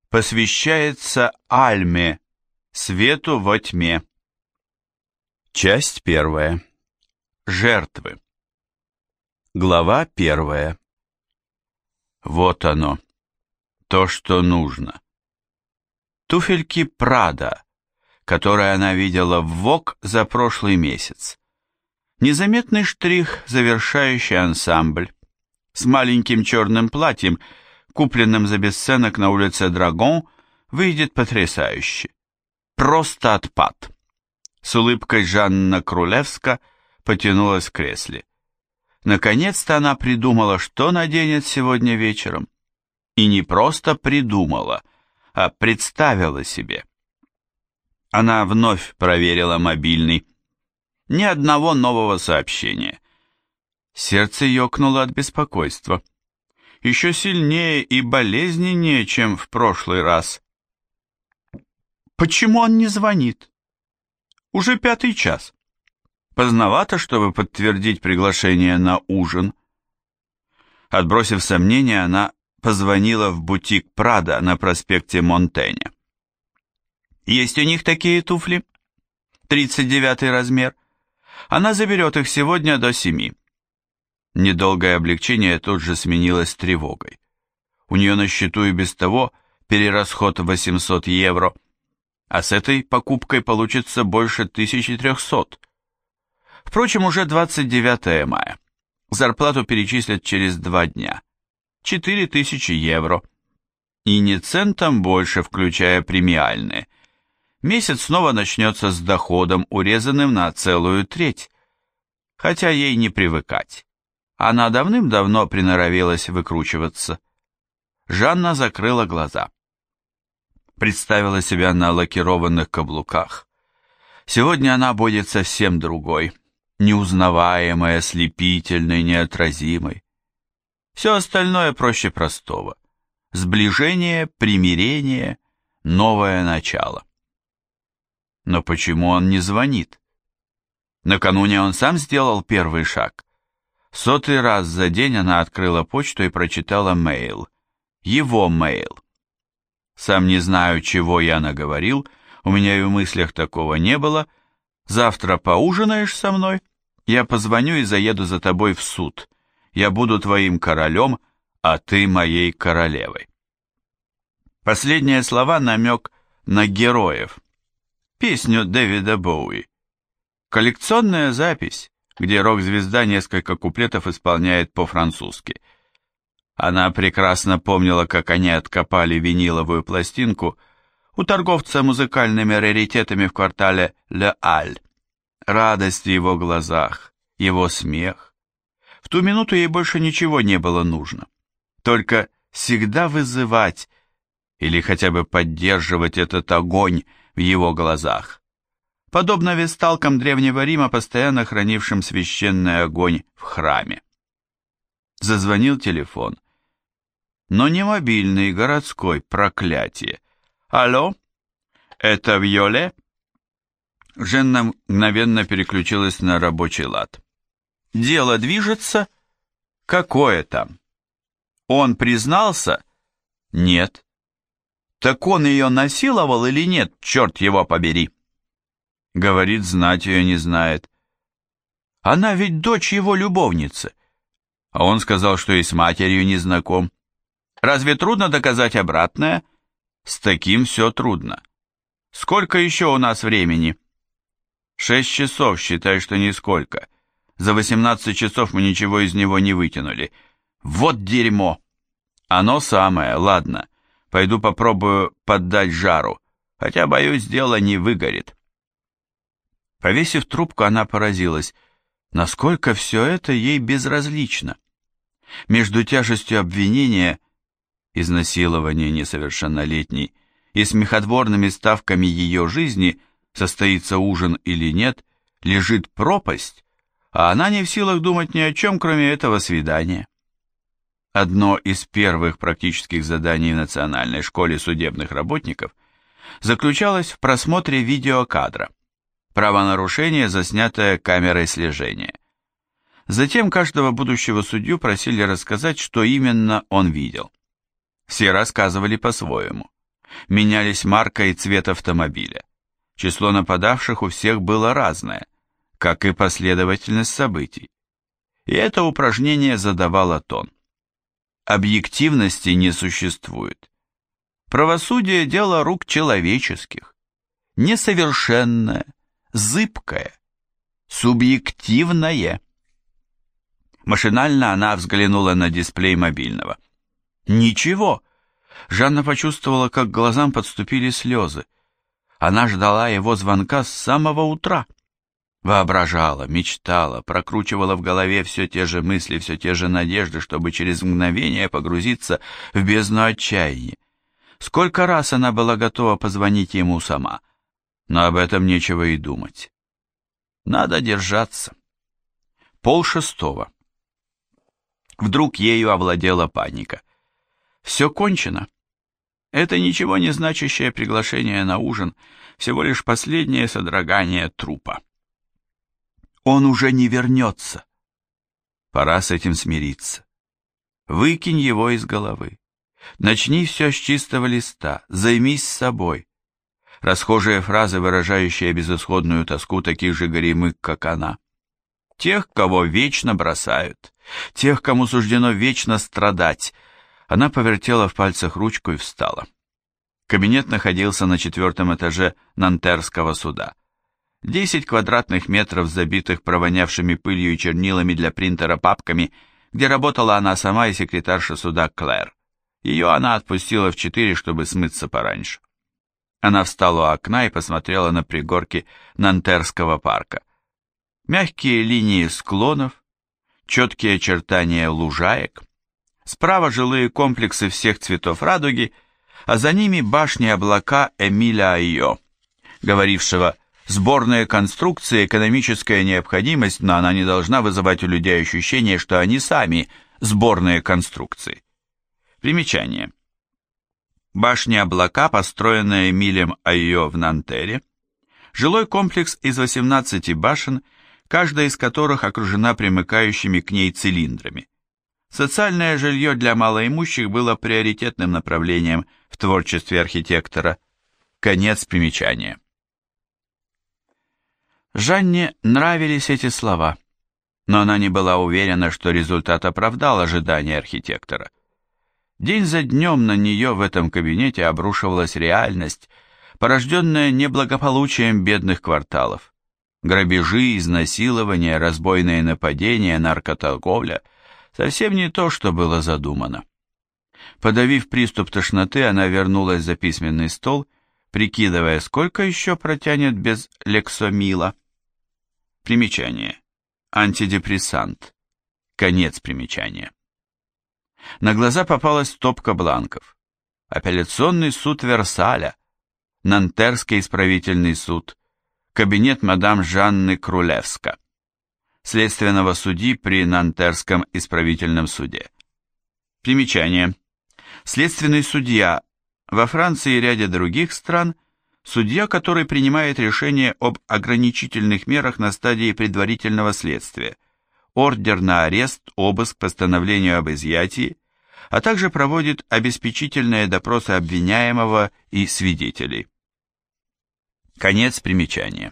Посвящается Альме, свету во тьме. Часть первая. Жертвы. Глава первая. Вот оно, то, что нужно. Туфельки Прада, которые она видела в Vogue за прошлый месяц. Незаметный штрих, завершающий ансамбль. С маленьким черным платьем, купленным за бесценок на улице Драгон, выйдет потрясающе. Просто отпад. С улыбкой Жанна Крулевска потянулась в кресле. Наконец-то она придумала, что наденет сегодня вечером. И не просто придумала, а представила себе. Она вновь проверила мобильный. Ни одного нового сообщения. Сердце ёкнуло от беспокойства. Еще сильнее и болезненнее, чем в прошлый раз. Почему он не звонит? Уже 5 час. Поздновато, чтобы подтвердить приглашение на ужин. Отбросив сомнения, она позвонила в бутик Прада на проспекте Монтэня. Есть у них такие туфли? 39 размер. Она заберет их сегодня до 7. Недолгое облегчение тут же сменилось тревогой. У нее на счету и без того перерасход в 800 евро, а с этой покупкой получится больше 1300. Впрочем, уже 29 мая. Зарплату перечислят через 2 дня. 4000 евро. И не центом больше, включая премиальные. Месяц снова начнется с доходом, урезанным на целую треть. Хотя ей не привыкать. Она давным-давно приноровилась выкручиваться. Жанна закрыла глаза. Представила себя на лакированных каблуках. Сегодня она будет совсем другой, неузнаваемой, ослепительной, неотразимой. Все остальное проще простого. Сближение, примирение, новое начало. Но почему он не звонит? Накануне он сам сделал первый шаг. 100-й раз за день она открыла почту и прочитала мейл. Его мейл. Сам не знаю, чего я наговорил, у меня и в мыслях такого не было. Завтра поужинаешь со мной? Я позвоню и заеду за тобой в суд. Я буду твоим королем, а ты моей королевой. Последние слова намек на героев. Песню Дэвида Боуи. Коллекционная запись, где рок-звезда несколько куплетов исполняет по-французски. Она прекрасно помнила, как они откопали виниловую пластинку у торговца музыкальными раритетами в квартале Ле Аль. Радость в его глазах, его смех. В ту минуту ей больше ничего не было нужно. Только всегда вызывать или хотя бы поддерживать этот огонь в его глазах. Подобно весталкам Древнего Рима, постоянно хранившим священный огонь в храме. Зазвонил телефон. Но не мобильный, городской, проклятие. «Алло? Это Вьоле?» Женна мгновенно переключилась на рабочий лад. «Дело движется? Какое там? Он признался? Нет. Так он ее насиловал или нет, черт его побери?» Говорит, знать ее не знает. Она ведь дочь его любовницы. А он сказал, что и с матерью не знаком. Разве трудно доказать обратное? С таким все трудно. Сколько еще у нас времени? 6 часов, считай, что нисколько. За 18 часов мы ничего из него не вытянули. Вот дерьмо. Оно самое, ладно. Пойду попробую поддать жару. Хотя, боюсь, дело не выгорит. Повесив трубку, она поразилась, насколько все это ей безразлично. Между тяжестью обвинения, изнасилования несовершеннолетней, и смехотворными ставками ее жизни, состоится ужин или нет, лежит пропасть, а она не в силах думать ни о чем, кроме этого свидания. Одно из первых практических заданий в Национальной школе судебных работников заключалось в просмотре видеокадра. Правонарушение, заснятое камерой слежения. Затем каждого будущего судью просили рассказать, что именно он видел. Все рассказывали по-своему. Менялись марка и цвет автомобиля. Число нападавших у всех было разное, как и последовательность событий. И это упражнение задавало тон. Объективности не существует. Правосудие – дело рук человеческих. Несовершенное, зыбкое, субъективное. Машинально она взглянула на дисплей мобильного. Ничего. Жанна почувствовала, как к глазам подступили слезы. Она ждала его звонка с самого утра. Воображала, мечтала, прокручивала в голове все те же мысли, все те же надежды, чтобы через мгновение погрузиться в бездну отчаяния. Сколько раз она была готова позвонить ему сама, но об этом нечего и думать. Надо держаться. 5:30. Вдруг ею овладела паника. Все кончено. Это ничего не значащее приглашение на ужин, всего лишь последнее содрогание трупа. Он уже не вернется. Пора с этим смириться. Выкинь его из головы. Начни все с чистого листа, займись собой. Расхожие фразы, выражающие безысходную тоску таких же горемык, как она. Тех, кого вечно бросают, тех, кому суждено вечно страдать. Она повертела в пальцах ручку и встала. Кабинет находился на 4-м этаже Нантерского суда. 10 квадратных метров, забитых провонявшими пылью и чернилами для принтера папками, где работала она сама и секретарша суда Клэр. Ее она отпустила в 4, чтобы смыться пораньше. Она встала у окна и посмотрела на пригорки Нантерского парка. Мягкие линии склонов, четкие очертания лужаек, справа жилые комплексы всех цветов радуги, а за ними башни-облака Эмиля Айо, говорившего: сборные конструкции – экономическая необходимость, но она не должна вызывать у людей ощущение, что они сами сборные конструкции. Примечание. Башни-облака, построенная Эмилем Айо в Нантере, жилой комплекс из 18 башен, каждая из которых окружена примыкающими к ней цилиндрами. Социальное жилье для малоимущих было приоритетным направлением в творчестве архитектора. Конец примечания. Жанне нравились эти слова, но она не была уверена, что результат оправдал ожидания архитектора. День за днем на нее в этом кабинете обрушивалась реальность, порожденная неблагополучием бедных кварталов. Грабежи, изнасилования, разбойные нападения, наркоторговля – совсем не то, что было задумано. Подавив приступ тошноты, она вернулась за письменный стол, прикидывая, сколько еще протянет без лексомила. Примечание. Антидепрессант. Конец примечания. На глаза попалась стопка бланков. Апелляционный суд Версаля, Нантерский исправительный суд, кабинет мадам Жанны Крулевска, следственного судьи при Нантерском исправительном суде. Примечание. Следственный судья во Франции и ряде других стран – судья, который принимает решение об ограничительных мерах на стадии предварительного следствия, ордер на арест, обыск, постановление об изъятии, а также проводит обеспечительные допросы обвиняемого и свидетелей. Конец примечания.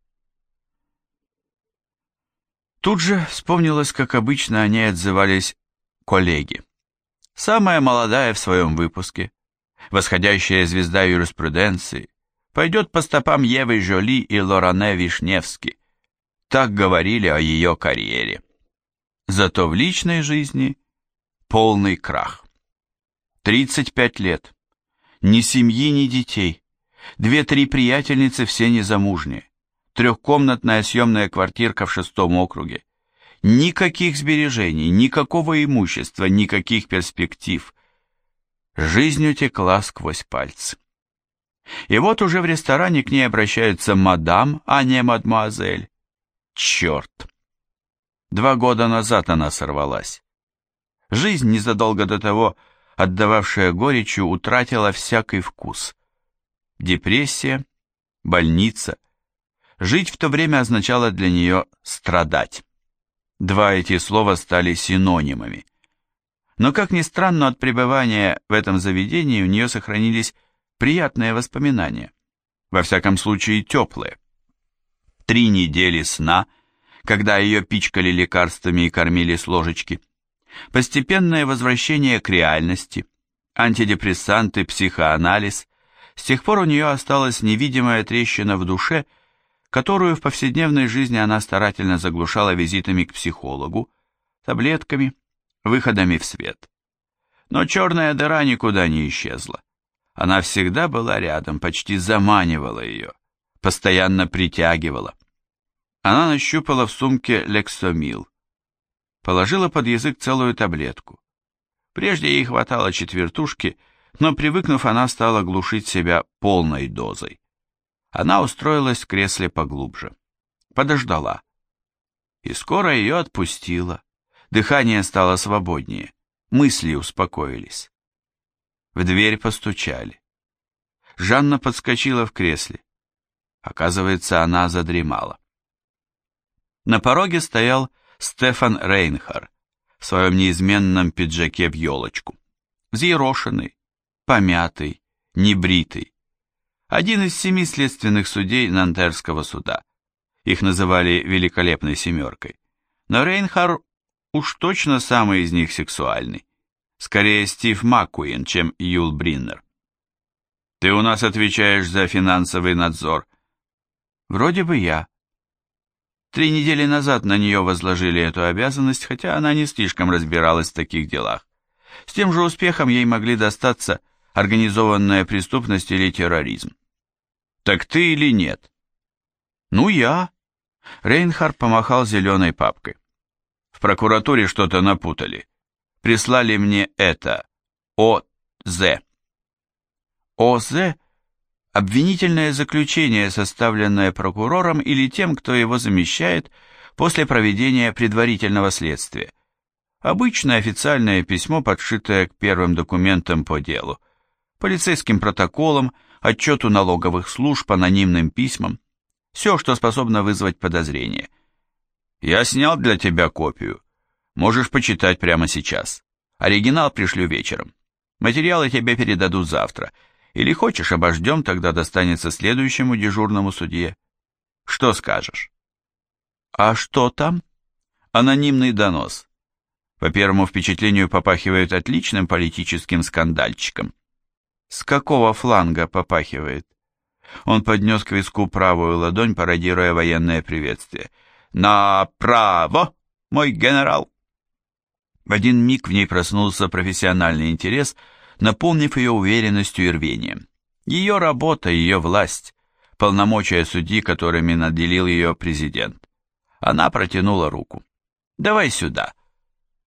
Тут же вспомнилось, как обычно о ней отзывались коллеги. Самая молодая в своем выпуске, восходящая звезда юриспруденции, пойдет по стопам Евы Жоли и Лоране Вишневски. Так говорили о ее карьере. Зато в личной жизни полный крах. 35 лет. Ни семьи, ни детей. 2-3 приятельницы, все незамужние. 3-комнатная съемная квартирка в 6-м округе. Никаких сбережений, никакого имущества, никаких перспектив. Жизнь утекла сквозь пальцы. И вот уже в ресторане к ней обращаются мадам, а не мадемуазель. Черт! 2 года назад она сорвалась. Жизнь, незадолго до того отдававшая горечью, утратила всякий вкус. Депрессия, больница. Жить в то время означало для нее страдать. 2 эти слова стали синонимами. Но, как ни странно, от пребывания в этом заведении у нее сохранились приятные воспоминания, во всяком случае теплые. 3 недели сна, когда ее пичкали лекарствами и кормили с ложечки, постепенное возвращение к реальности, антидепрессанты, психоанализ. С тех пор у нее осталась невидимая трещина в душе, которую в повседневной жизни она старательно заглушала визитами к психологу, таблетками, выходами в свет. Но черная дыра никуда не исчезла. Она всегда была рядом, почти заманивала ее, постоянно притягивала. Она нащупала в сумке лексомил, положила под язык целую таблетку. Прежде ей хватало четвертушки, но, привыкнув, она стала глушить себя полной дозой. Она устроилась в кресле поглубже, подождала. И скоро ее отпустило. Дыхание стало свободнее, мысли успокоились. В дверь постучали. Жанна подскочила в кресле. Оказывается, она задремала. На пороге стоял Стефан Рейнхар в своем неизменном пиджаке в елочку. Взъерошенный, помятый, небритый. Один из 7 следственных судей Нантерского суда. Их называли «Великолепной семеркой». Но Рейнхар уж точно самый из них сексуальный. Скорее Стив Маккуин, чем Юл Бриннер. «Ты у нас отвечаешь за финансовый надзор». «Вроде бы я». 3 недели назад на нее возложили эту обязанность, хотя она не слишком разбиралась в таких делах. С тем же успехом ей могли достаться организованная преступность или терроризм. «Так ты или нет?» «Ну, я». Рейнхар помахал зеленой папкой. «В прокуратуре что-то напутали. Прислали мне это. ОЗ». ОЗ – обвинительное заключение, составленное прокурором или тем, кто его замещает после проведения предварительного следствия. Обычное официальное письмо, подшитое к первым документам по делу, полицейским протоколам, отчету налоговых служб, анонимным письмам. Все, что способно вызвать подозрение. Я снял для тебя копию. Можешь почитать прямо сейчас. Оригинал пришлю вечером. Материалы тебе передадут завтра. Или хочешь, обождем, тогда достанется следующему дежурному судье. Что скажешь? А что там? Анонимный донос. По первому впечатлению попахивает отличным политическим скандальчиком. С какого фланга попахивает? Он поднес к виску правую ладонь, пародируя военное приветствие. «Направо, мой генерал!» В один миг в ней проснулся профессиональный интерес, наполнив ее уверенностью и рвением. Ее работа, ее власть, полномочия судьи, которыми наделил ее президент. Она протянула руку. «Давай сюда».